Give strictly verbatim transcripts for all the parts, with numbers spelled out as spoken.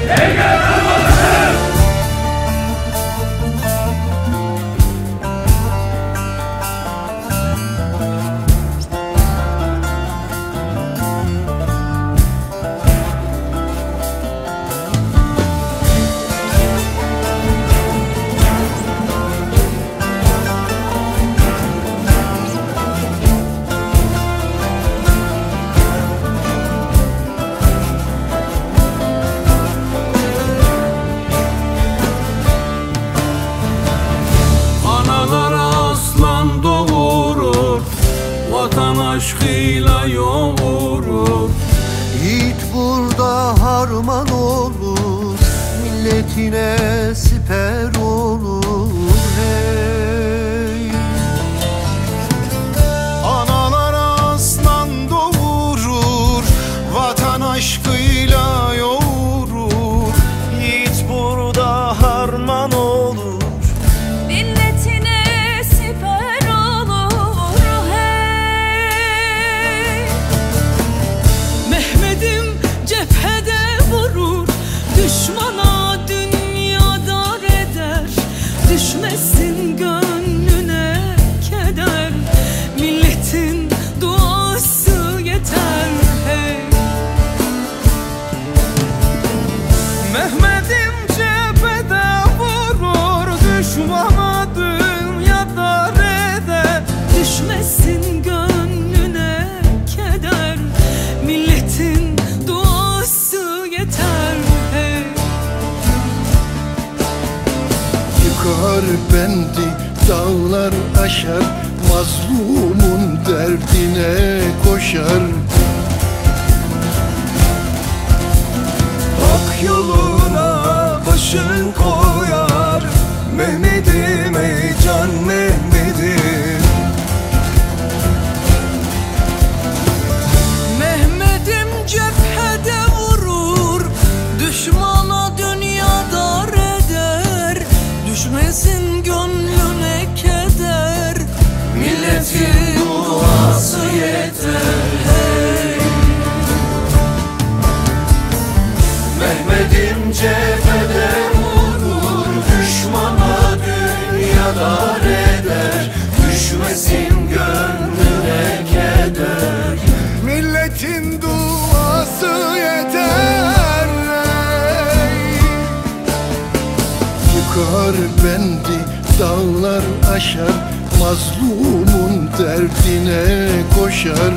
Vatan aşkıyla yoğurur. Yiğit burada harman olur, milletine siper olur. Hey! Analar aslan doğurur, vatan aşkıyla yoğurur. Yiğit burada harman olur, milletine siper olur. Cephede vurur, düşmana dünya dar eder. Düşmesin gönlüne keder, milletin duası yeter. Hey! Mehmet'im cephede vurur, düşmana dünya dar eder. Düşmesin gönlüne keder, milletin yeter. Hey! Yıkar bendi dağlar aşar, mazlumun derdine koşar. Hak yoluna başın koyar, Mehmet'im ey can Mehmet'im. Mehmet'im cephede vurur, düşmana dünya dar eder. Düşmesin gönlüne keder, milletin duası yeter. Hey! Mehmet'im cephede vurur, düşmana dünya dar eder. Düşmesin gönlüne keder, milletin duası yeter. Yıkar bendi dağlar aşar, mazlumun derdine koşar.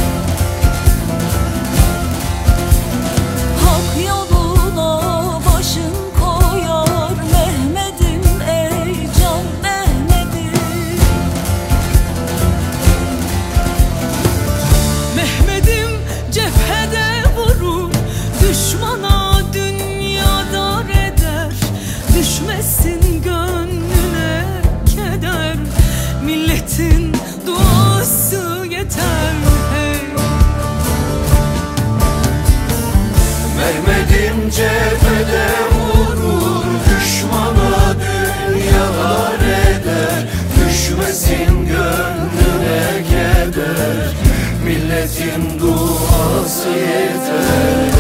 Hak yoluna başın koyar, Mehmet'im ey can Mehmet'im. Mehmet'im cephede vurur, düşmana dünya dar eder. Düşmesin gönlüne keder, milletin duası yeter. Hey! Mehmet'im cephede vurur, düşmana dünya dar eder. Düşmesin gönlüne keder, milletin duası yeter.